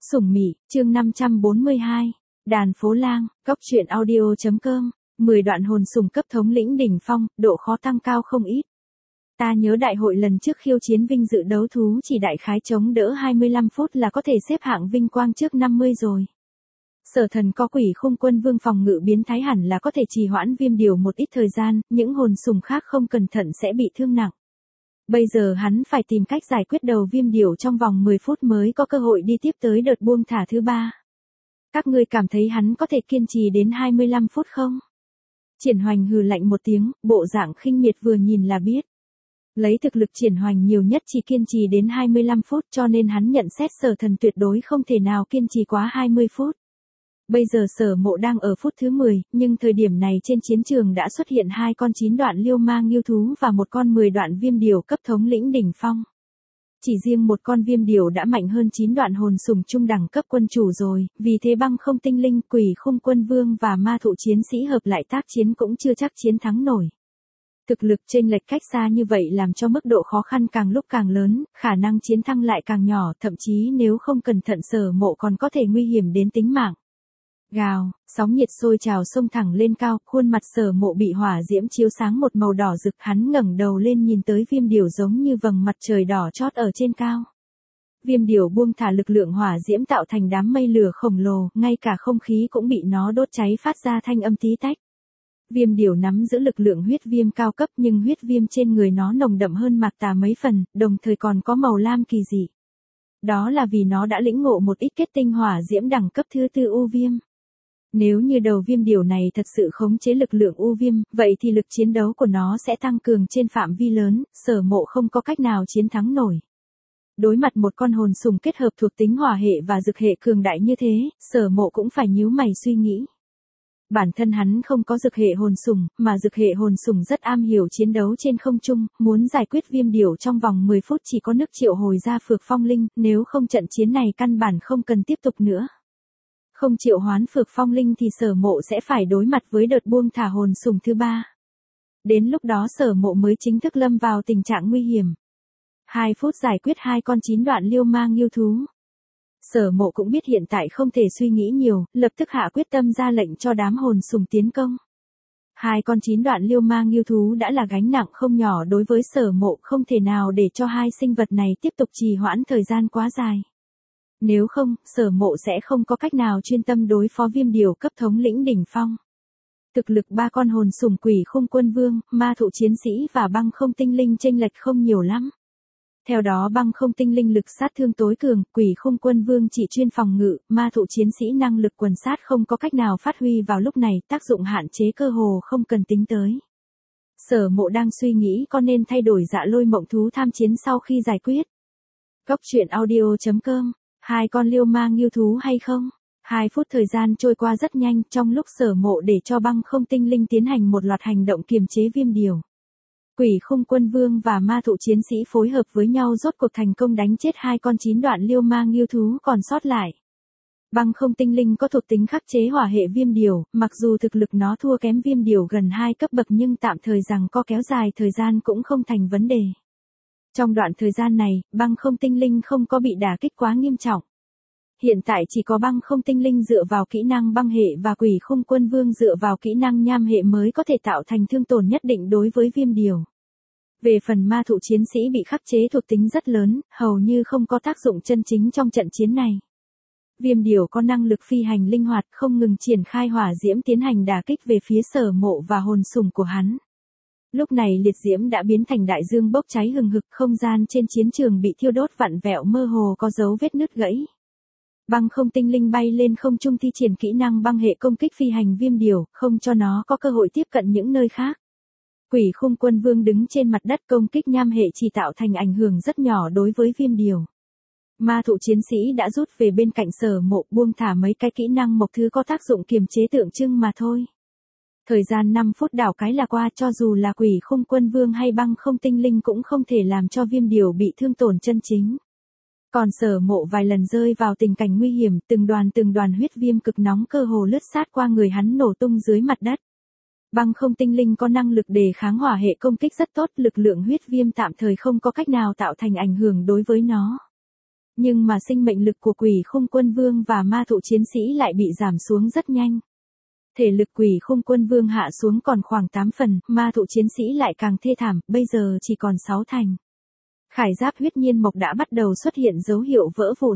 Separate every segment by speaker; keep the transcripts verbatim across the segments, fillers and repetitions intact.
Speaker 1: Sủng Mị, chương năm trăm bốn mươi hai. Đàn Phố Lang, Cốc truyện audio.com. mười đoạn hồn sủng cấp thống lĩnh đỉnh phong, độ khó tăng cao không ít. Ta nhớ đại hội lần trước khiêu chiến vinh dự đấu thú chỉ đại khái chống đỡ hai mươi lăm phút là có thể xếp hạng vinh quang trước năm mươi rồi. Sở Thần có Quỷ Khung Quân Vương phòng ngự biến thái hẳn là có thể trì hoãn Viêm Điểu một ít thời gian, những hồn sủng khác không cẩn thận sẽ bị thương nặng. Bây giờ hắn phải tìm cách giải quyết đầu Viêm Điểu trong vòng mười phút mới có cơ hội đi tiếp tới đợt buông thả thứ ba. Các ngươi cảm thấy hắn có thể kiên trì đến hai mươi lăm phút không? Triển Hoành hừ lạnh một tiếng, bộ dạng khinh miệt vừa nhìn là biết. Lấy thực lực Triển Hoành nhiều nhất chỉ kiên trì đến hai mươi lăm phút cho nên hắn nhận xét Sở Thần tuyệt đối không thể nào kiên trì quá hai mươi phút. Bây giờ Sở Mộ đang ở phút thứ mười, nhưng thời điểm này trên chiến trường đã xuất hiện hai con chín đoạn liêu mang yêu thú và một con mười đoạn Viêm Điểu cấp thống lĩnh đỉnh phong. Chỉ riêng một con Viêm Điểu đã mạnh hơn chín đoạn hồn sủng trung đẳng cấp quân chủ rồi, vì thế Băng Không Tinh Linh, Quỷ Khung Quân Vương và Ma Thụ Chiến Sĩ hợp lại tác chiến cũng chưa chắc chiến thắng nổi. Thực lực chênh lệch cách xa như vậy làm cho mức độ khó khăn càng lúc càng lớn, khả năng chiến thắng lại càng nhỏ, thậm chí nếu không cẩn thận Sở Mộ còn có thể nguy hiểm đến tính mạng. Gào, sóng nhiệt sôi trào sông thẳng lên cao, khuôn mặt Sở Mộ bị hỏa diễm chiếu sáng một màu đỏ rực, hắn ngẩng đầu lên nhìn tới Viêm Điểu giống như vầng mặt trời đỏ chót ở trên cao. Viêm Điểu buông thả lực lượng hỏa diễm tạo thành đám mây lửa khổng lồ, ngay cả không khí cũng bị nó đốt cháy phát ra thanh âm tí tách. Viêm Điểu nắm giữ lực lượng huyết viêm cao cấp nhưng huyết viêm trên người nó nồng đậm hơn Mạc Tà mấy phần, đồng thời còn có màu lam kỳ dị. Đó là vì nó đã lĩnh ngộ một ít kết tinh hỏa diễm đẳng cấp thứ tư u viêm. Nếu như đầu Viêm Điểu này thật sự khống chế lực lượng u viêm, vậy thì lực chiến đấu của nó sẽ tăng cường trên phạm vi lớn, Sở Mộ không có cách nào chiến thắng nổi. Đối mặt một con hồn sủng kết hợp thuộc tính hỏa hệ và dực hệ cường đại như thế, Sở Mộ cũng phải nhíu mày suy nghĩ. Bản thân hắn không có dực hệ hồn sủng, mà dực hệ hồn sủng rất am hiểu chiến đấu trên không trung, muốn giải quyết Viêm Điểu trong vòng mười phút chỉ có nước triệu hồi ra Phược Phong Linh, nếu không trận chiến này căn bản không cần tiếp tục nữa. Không triệu hoán Phược Phong Linh thì Sở Mộ sẽ phải đối mặt với đợt buông thả hồn sủng thứ ba. Đến lúc đó Sở Mộ mới chính thức lâm vào tình trạng nguy hiểm. Hai phút giải quyết hai con chín đoạn liêu mang yêu thú. Sở Mộ cũng biết hiện tại không thể suy nghĩ nhiều, lập tức hạ quyết tâm ra lệnh cho đám hồn sủng tiến công. Hai con chín đoạn liêu mang yêu thú đã là gánh nặng không nhỏ đối với Sở Mộ, không thể nào để cho hai sinh vật này tiếp tục trì hoãn thời gian quá dài. Nếu không, Sở Mộ sẽ không có cách nào chuyên tâm đối phó Viêm Điểu cấp thống lĩnh đỉnh phong. Thực lực ba con hồn sủng Quỷ Khung Quân Vương, Ma Thụ Chiến Sĩ và Băng Không Tinh Linh chênh lệch không nhiều lắm. Theo đó Băng Không Tinh Linh lực sát thương tối cường, Quỷ Khung Quân Vương chỉ chuyên phòng ngự, Ma Thụ Chiến Sĩ năng lực quần sát không có cách nào phát huy vào lúc này, tác dụng hạn chế cơ hồ không cần tính tới. Sở Mộ đang suy nghĩ có nên thay đổi Dạ Lôi Mộng Thú tham chiến sau khi giải quyết. Cốc truyện audio.com. Hai con liêu mang yêu thú hay không? Hai phút thời gian trôi qua rất nhanh, trong lúc Sở Mộ để cho Băng Không Tinh Linh tiến hành một loạt hành động kiềm chế Viêm Điểu. Quỷ Khung Quân Vương và Ma Thụ Chiến Sĩ phối hợp với nhau rốt cuộc thành công đánh chết hai con chín đoạn liêu mang yêu thú còn sót lại. Băng Không Tinh Linh có thuộc tính khắc chế hỏa hệ Viêm Điểu, mặc dù thực lực nó thua kém Viêm Điểu gần hai cấp bậc nhưng tạm thời rằng có kéo dài thời gian cũng không thành vấn đề. Trong đoạn thời gian này, Băng Không Tinh Linh không có bị đả kích quá nghiêm trọng. Hiện tại chỉ có Băng Không Tinh Linh dựa vào kỹ năng băng hệ và Quỷ Khung Quân Vương dựa vào kỹ năng nham hệ mới có thể tạo thành thương tổn nhất định đối với Viêm Điểu. Về phần Ma Thụ Chiến Sĩ bị khắc chế thuộc tính rất lớn, hầu như không có tác dụng chân chính trong trận chiến này. Viêm Điểu có năng lực phi hành linh hoạt, không ngừng triển khai hỏa diễm tiến hành đả kích về phía Sở Mộ và hồn sủng của hắn. Lúc này liệt diễm đã biến thành đại dương bốc cháy hừng hực, không gian trên chiến trường bị thiêu đốt vặn vẹo mơ hồ có dấu vết nứt gãy. Băng Không Tinh Linh bay lên không trung thi triển kỹ năng băng hệ công kích phi hành Viêm Điểu, không cho nó có cơ hội tiếp cận những nơi khác. Quỷ Khung Quân Vương đứng trên mặt đất công kích nham hệ chỉ tạo thành ảnh hưởng rất nhỏ đối với Viêm Điểu. Ma Thụ Chiến Sĩ đã rút về bên cạnh Sở Mộ buông thả mấy cái kỹ năng mộc thứ có tác dụng kiềm chế tượng trưng mà thôi. Thời gian năm phút đảo cái là qua, cho dù là Quỷ Khung Quân Vương hay Băng Không Tinh Linh cũng không thể làm cho Viêm Điểu bị thương tổn chân chính. Còn Sở Mộ vài lần rơi vào tình cảnh nguy hiểm, từng đoàn từng đoàn huyết viêm cực nóng cơ hồ lướt sát qua người hắn nổ tung dưới mặt đất. Băng Không Tinh Linh có năng lực đề kháng hỏa hệ công kích rất tốt, lực lượng huyết viêm tạm thời không có cách nào tạo thành ảnh hưởng đối với nó. Nhưng mà sinh mệnh lực của Quỷ Khung Quân Vương và ma thụ chiến sĩ lại bị giảm xuống rất nhanh. Thể lực Quỷ Khung Quân Vương hạ xuống còn khoảng tám phần, ma thụ chiến sĩ lại càng thê thảm, bây giờ chỉ còn sáu thành. Khải giáp huyết nhiên mộc đã bắt đầu xuất hiện dấu hiệu vỡ vụn.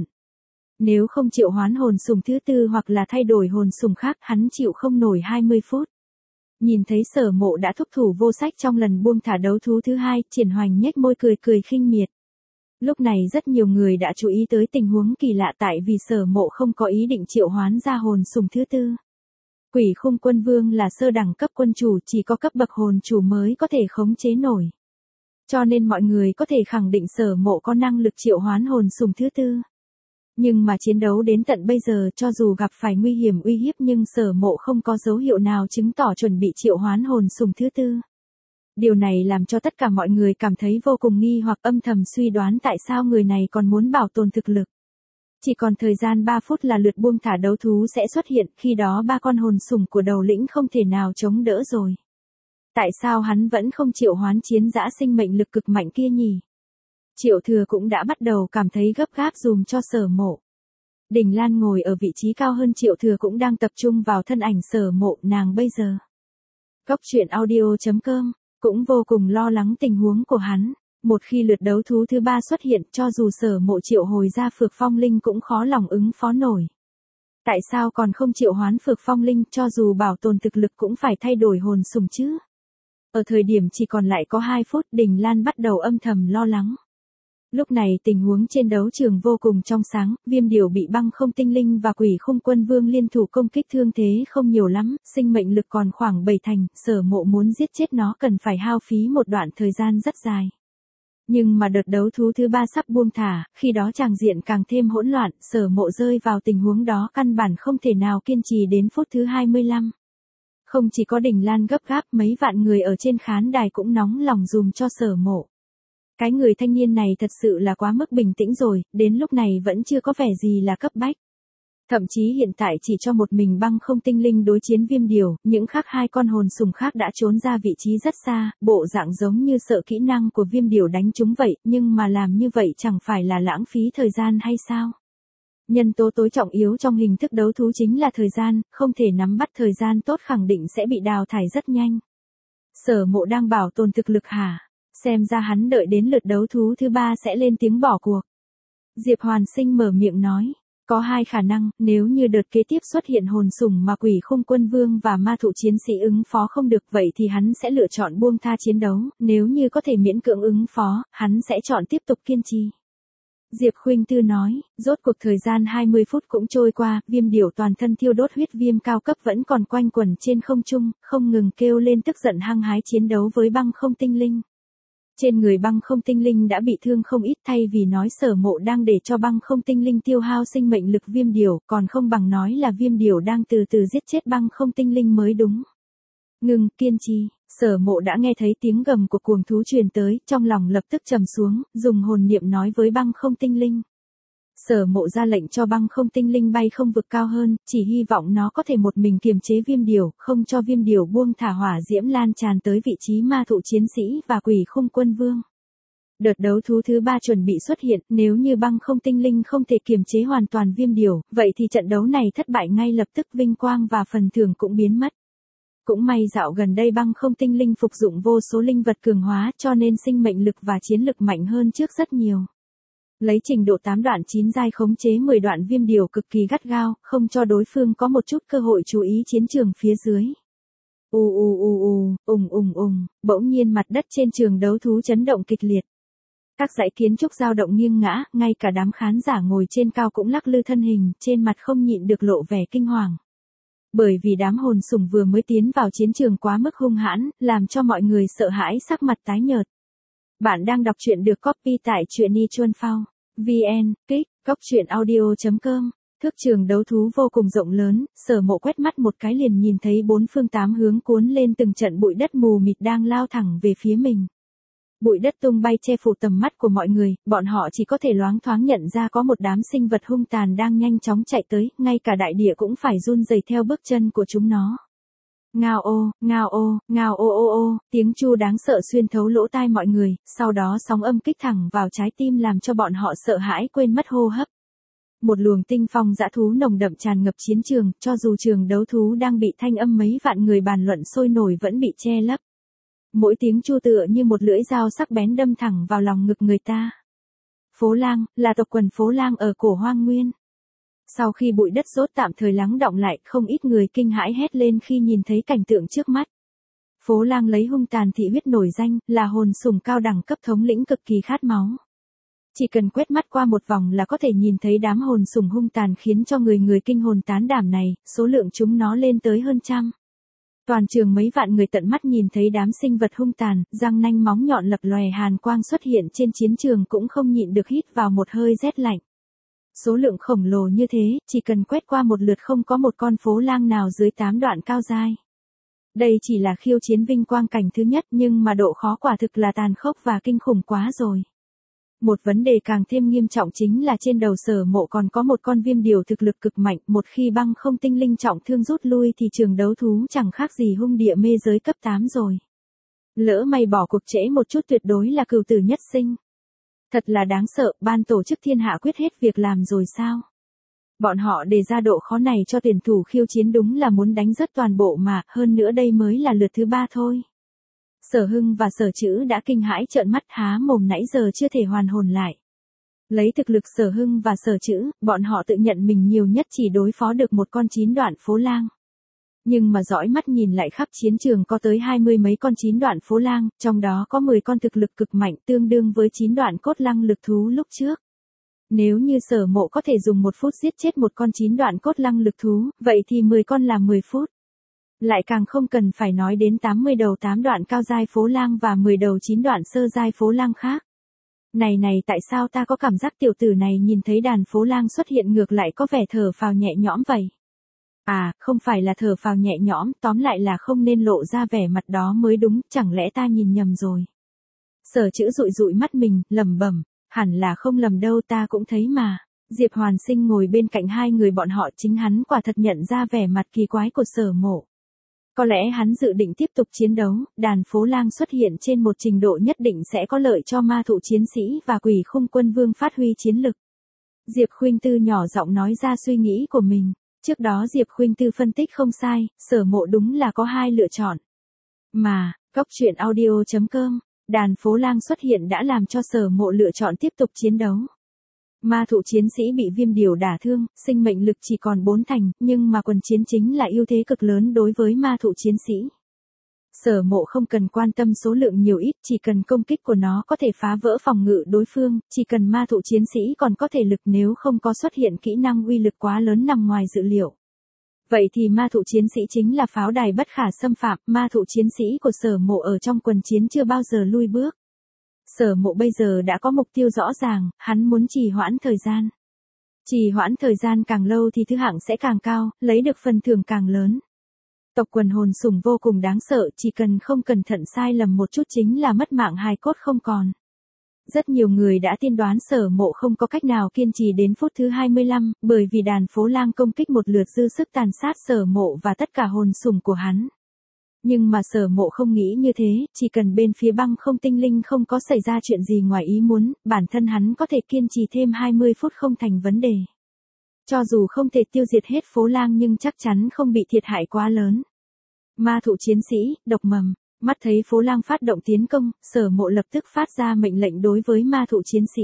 Speaker 1: Nếu không triệu hoán hồn sùng thứ tư hoặc là thay đổi hồn sùng khác, hắn chịu không nổi hai mươi phút. Nhìn thấy Sở Mộ đã thúc thủ vô sách trong lần buông thả đấu thú thứ hai, Triển Hoành nhếch môi cười cười khinh miệt. Lúc này rất nhiều người đã chú ý tới tình huống kỳ lạ tại vì Sở Mộ không có ý định triệu hoán ra hồn sùng thứ tư. Quỷ Khung Quân Vương là sơ đẳng cấp quân chủ, chỉ có cấp bậc hồn chủ mới có thể khống chế nổi. Cho nên mọi người có thể khẳng định Sở Mộ có năng lực triệu hoán hồn sùng thứ tư. Nhưng mà chiến đấu đến tận bây giờ, cho dù gặp phải nguy hiểm uy hiếp nhưng Sở Mộ không có dấu hiệu nào chứng tỏ chuẩn bị triệu hoán hồn sùng thứ tư. Điều này làm cho tất cả mọi người cảm thấy vô cùng nghi hoặc, âm thầm suy đoán tại sao người này còn muốn bảo tồn thực lực. Chỉ còn thời gian ba phút là lượt buông thả đấu thú sẽ xuất hiện, khi đó ba con hồn sùng của đầu lĩnh không thể nào chống đỡ rồi. Tại sao hắn vẫn không triệu hoán chiến dã sinh mệnh lực cực mạnh kia nhỉ? Triệu Thừa cũng đã bắt đầu cảm thấy gấp gáp dùm cho Sở Mộ. Đình Lan ngồi ở vị trí cao hơn Triệu Thừa cũng đang tập trung vào thân ảnh Sở Mộ, nàng bây giờ. Góc truyện audio chấm com cũng vô cùng lo lắng tình huống của hắn. Một khi lượt đấu thú thứ ba xuất hiện, cho dù Sở Mộ triệu hồi ra Phược Phong Linh cũng khó lòng ứng phó nổi. Tại sao còn không triệu hoán Phược Phong Linh, cho dù bảo tồn thực lực cũng phải thay đổi hồn sùng chứ? Ở thời điểm chỉ còn lại có hai phút, Đình Lan bắt đầu âm thầm lo lắng. Lúc này tình huống trên đấu trường vô cùng trong sáng, Viêm Điểu bị Băng Không Tinh Linh và Quỷ Khung Quân Vương liên thủ công kích, thương thế không nhiều lắm, sinh mệnh lực còn khoảng bảy thành, Sở Mộ muốn giết chết nó cần phải hao phí một đoạn thời gian rất dài. Nhưng mà đợt đấu thú thứ ba sắp buông thả, khi đó tràng diện càng thêm hỗn loạn, Sở Mộ rơi vào tình huống đó căn bản không thể nào kiên trì đến phút thứ hai mươi lăm. Không chỉ có Đình Lan gấp gáp, mấy vạn người ở trên khán đài cũng nóng lòng dùm cho Sở Mộ. Cái người thanh niên này thật sự là quá mức bình tĩnh rồi, đến lúc này vẫn chưa có vẻ gì là cấp bách. Thậm chí hiện tại chỉ cho một mình Băng Không Tinh Linh đối chiến Viêm Điểu, những khác hai con hồn sùng khác đã trốn ra vị trí rất xa, bộ dạng giống như sợ kỹ năng của Viêm Điểu đánh chúng vậy, nhưng mà làm như vậy chẳng phải là lãng phí thời gian hay sao? Nhân tố tối trọng yếu trong hình thức đấu thú chính là thời gian, không thể nắm bắt thời gian tốt khẳng định sẽ bị đào thải rất nhanh. Sở Mộ đang bảo tồn thực lực hả? Xem ra hắn đợi đến lượt đấu thú thứ ba sẽ lên tiếng bỏ cuộc. Diệp Hoàn Sinh mở miệng nói, có hai khả năng, nếu như đợt kế tiếp xuất hiện hồn sùng mà Quỷ Khung Quân Vương và ma thụ chiến sĩ ứng phó không được, vậy thì hắn sẽ lựa chọn buông tha chiến đấu, nếu như có thể miễn cưỡng ứng phó, hắn sẽ chọn tiếp tục kiên trì. Diệp Khuynh Tư nói, rốt cuộc thời gian hai mươi phút cũng trôi qua, Viêm Điểu toàn thân thiêu đốt huyết viêm cao cấp vẫn còn quanh quẩn trên không trung, không ngừng kêu lên tức giận hăng hái chiến đấu với Băng Không Tinh Linh. Trên người Băng Không Tinh Linh đã bị thương không ít, thay vì nói Sở Mộ đang để cho Băng Không Tinh Linh tiêu hao sinh mệnh lực Viêm Điểu, còn không bằng nói là Viêm Điểu đang từ từ giết chết Băng Không Tinh Linh mới đúng. Ngừng, kiên trì. Sở Mộ đã nghe thấy tiếng gầm của cuồng thú truyền tới, trong lòng lập tức trầm xuống, dùng hồn niệm nói với Băng Không Tinh Linh. Sở Mộ ra lệnh cho Băng Không Tinh Linh bay không vực cao hơn, chỉ hy vọng nó có thể một mình kiềm chế Viêm Điểu, không cho Viêm Điểu buông thả hỏa diễm lan tràn tới vị trí ma thụ chiến sĩ và Quỷ Khung Quân Vương. Đợt đấu thú thứ ba chuẩn bị xuất hiện, nếu như Băng Không Tinh Linh không thể kiềm chế hoàn toàn Viêm Điểu, vậy thì trận đấu này thất bại ngay lập tức, vinh quang và phần thưởng cũng biến mất. Cũng may dạo gần đây Băng Không Tinh Linh phục dụng vô số linh vật cường hóa, cho nên sinh mệnh lực và chiến lực mạnh hơn trước rất nhiều. Lấy trình độ tám đoạn chín giai khống chế mười đoạn Viêm Điểu cực kỳ gắt gao, không cho đối phương có một chút cơ hội chú ý chiến trường phía dưới. U u u u, ùng ùng ùng, bỗng nhiên mặt đất trên trường đấu thú chấn động kịch liệt. Các dãy kiến trúc dao động nghiêng ngã, ngay cả đám khán giả ngồi trên cao cũng lắc lư thân hình, trên mặt không nhịn được lộ vẻ kinh hoàng. Bởi vì đám hồn sùng vừa mới tiến vào chiến trường quá mức hung hãn, làm cho mọi người sợ hãi sắc mặt tái nhợt. Bạn đang đọc truyện được copy tại truyện.ichuanphao chấm vn, kích, góc truyện audio chấm com. Thước trường đấu thú vô cùng rộng lớn, Sở Mộ quét mắt một cái liền nhìn thấy bốn phương tám hướng cuốn lên từng trận bụi đất mù mịt đang lao thẳng về phía mình. Bụi đất tung bay che phủ tầm mắt của mọi người, bọn họ chỉ có thể loáng thoáng nhận ra có một đám sinh vật hung tàn đang nhanh chóng chạy tới, ngay cả đại địa cũng phải run rẩy theo bước chân của chúng nó. Ngao ô, ngao ô, ngao ô ô ô, tiếng chu đáng sợ xuyên thấu lỗ tai mọi người, sau đó sóng âm kích thẳng vào trái tim làm cho bọn họ sợ hãi quên mất hô hấp. Một luồng tinh phong dã thú nồng đậm tràn ngập chiến trường, cho dù trường đấu thú đang bị thanh âm mấy vạn người bàn luận sôi nổi vẫn bị che lấp. Mỗi tiếng chu tựa như một lưỡi dao sắc bén đâm thẳng vào lòng ngực người ta. Phố lang, là tộc quần phố lang ở cổ hoang nguyên. Sau khi bụi đất rốt tạm thời lắng đọng lại, không ít người kinh hãi hét lên khi nhìn thấy cảnh tượng trước mắt. Phố lang lấy hung tàn thị huyết nổi danh, là hồn sùng cao đẳng cấp thống lĩnh cực kỳ khát máu. Chỉ cần quét mắt qua một vòng là có thể nhìn thấy đám hồn sùng hung tàn khiến cho người người kinh hồn tán đảm này, số lượng chúng nó lên tới hơn trăm. Toàn trường mấy vạn người tận mắt nhìn thấy đám sinh vật hung tàn, răng nanh móng nhọn lập lòe hàn quang xuất hiện trên chiến trường cũng không nhịn được hít vào một hơi rét lạnh. Số lượng khổng lồ như thế, chỉ cần quét qua một lượt không có một con phố lang nào dưới tám đoạn cao dai. Đây chỉ là khiêu chiến vinh quang cảnh thứ nhất nhưng mà độ khó quả thực là tàn khốc và kinh khủng quá rồi. Một vấn đề càng thêm nghiêm trọng chính là trên đầu Sở Mộ còn có một con viêm điểu thực lực cực mạnh, một khi băng không tinh linh trọng thương rút lui thì trường đấu thú chẳng khác gì hung địa mê giới cấp tám rồi. Lỡ may bỏ cuộc trễ một chút tuyệt đối là cừu tử nhất sinh. Thật là đáng sợ, ban tổ chức thiên hạ quyết hết việc làm rồi sao? Bọn họ đề ra độ khó này cho tuyển thủ khiêu chiến đúng là muốn đánh rớt toàn bộ mà, hơn nữa đây mới là lượt thứ ba thôi. Sở Hưng và Sở Chữ đã kinh hãi trợn mắt há mồm nãy giờ chưa thể hoàn hồn lại. Lấy thực lực Sở Hưng và Sở Chữ, bọn họ tự nhận mình nhiều nhất chỉ đối phó được một con chín đoạn phố lang. Nhưng mà dõi mắt nhìn lại khắp chiến trường có tới hai mươi mấy con chín đoạn phố lang, trong đó có mười con thực lực cực mạnh tương đương với chín đoạn cốt lăng lực thú lúc trước. Nếu như Sở Mộ có thể dùng một phút giết chết một con chín đoạn cốt lăng lực thú, vậy thì mười con là mười phút. Lại càng không cần phải nói đến tám mươi đầu tám đoạn cao giai phố lang và mười đầu chín đoạn sơ giai phố lang khác. Này này tại sao ta có cảm giác tiểu tử này nhìn thấy đàn phố lang xuất hiện ngược lại có vẻ thở phào nhẹ nhõm vậy? À, không phải là thở phào nhẹ nhõm, tóm lại là không nên lộ ra vẻ mặt đó mới đúng, chẳng lẽ ta nhìn nhầm rồi. Sở Chữ dụi dụi mắt mình, lẩm bẩm, hẳn là không lầm đâu, ta cũng thấy mà. Diệp Hoàn Sinh ngồi bên cạnh hai người bọn họ, chính hắn quả thật nhận ra vẻ mặt kỳ quái của Sở Mộ. Có lẽ hắn dự định tiếp tục chiến đấu, đàn phố lang xuất hiện trên một trình độ nhất định sẽ có lợi cho ma thụ chiến sĩ và Quỷ Khung Quân Vương phát huy chiến lực. Diệp Khuynh Tư nhỏ giọng nói ra suy nghĩ của mình. Trước đó Diệp Khuynh Tư phân tích không sai, Sở Mộ đúng là có hai lựa chọn. Mà, Cóc Truyện Audio chấm com, đàn phố lang xuất hiện đã làm cho Sở Mộ lựa chọn tiếp tục chiến đấu. Ma thụ chiến sĩ bị viêm điểu đả thương, sinh mệnh lực chỉ còn bốn thành, nhưng mà quần chiến chính là ưu thế cực lớn đối với ma thụ chiến sĩ. Sở Mộ không cần quan tâm số lượng nhiều ít, chỉ cần công kích của nó có thể phá vỡ phòng ngự đối phương, chỉ cần ma thụ chiến sĩ còn có thể lực nếu không có xuất hiện kỹ năng uy lực quá lớn nằm ngoài dự liệu. Vậy thì ma thụ chiến sĩ chính là pháo đài bất khả xâm phạm, ma thụ chiến sĩ của Sở Mộ ở trong quần chiến chưa bao giờ lui bước. Sở Mộ bây giờ đã có mục tiêu rõ ràng, hắn muốn trì hoãn thời gian. Trì hoãn thời gian càng lâu thì thứ hạng sẽ càng cao, lấy được phần thưởng càng lớn. Tộc quần hồn sùng vô cùng đáng sợ, chỉ cần không cẩn thận sai lầm một chút chính là mất mạng hài cốt không còn. Rất nhiều người đã tiên đoán Sở Mộ không có cách nào kiên trì đến phút thứ hai mươi lăm, bởi vì đàn phố lang công kích một lượt dư sức tàn sát Sở Mộ và tất cả hồn sùng của hắn. Nhưng mà Sở Mộ không nghĩ như thế, chỉ cần bên phía băng không tinh linh không có xảy ra chuyện gì ngoài ý muốn, bản thân hắn có thể kiên trì thêm hai mươi phút không thành vấn đề. Cho dù không thể tiêu diệt hết phố lang nhưng chắc chắn không bị thiệt hại quá lớn. Ma thụ chiến sĩ, độc mầm, mắt thấy phố lang phát động tiến công, Sở Mộ lập tức phát ra mệnh lệnh đối với ma thụ chiến sĩ.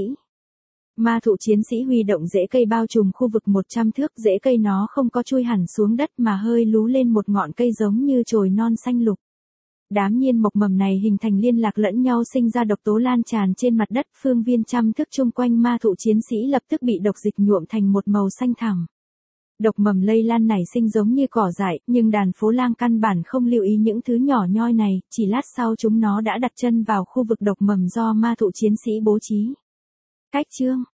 Speaker 1: Ma thụ chiến sĩ huy động rễ cây bao trùm khu vực một trăm thước, rễ cây nó không có chui hẳn xuống đất mà hơi lú lên một ngọn cây giống như chồi non xanh lục. Đám nhiên mộc mầm này hình thành liên lạc lẫn nhau sinh ra độc tố lan tràn trên mặt đất, phương viên trăm thước chung quanh ma thụ chiến sĩ lập tức bị độc dịch nhuộm thành một màu xanh thẳm. Độc mầm lây lan nảy sinh giống như cỏ dại, nhưng đàn phố lang căn bản không lưu ý những thứ nhỏ nhoi này, chỉ lát sau chúng nó đã đặt chân vào khu vực độc mầm do ma thụ chiến sĩ bố trí. Cách chương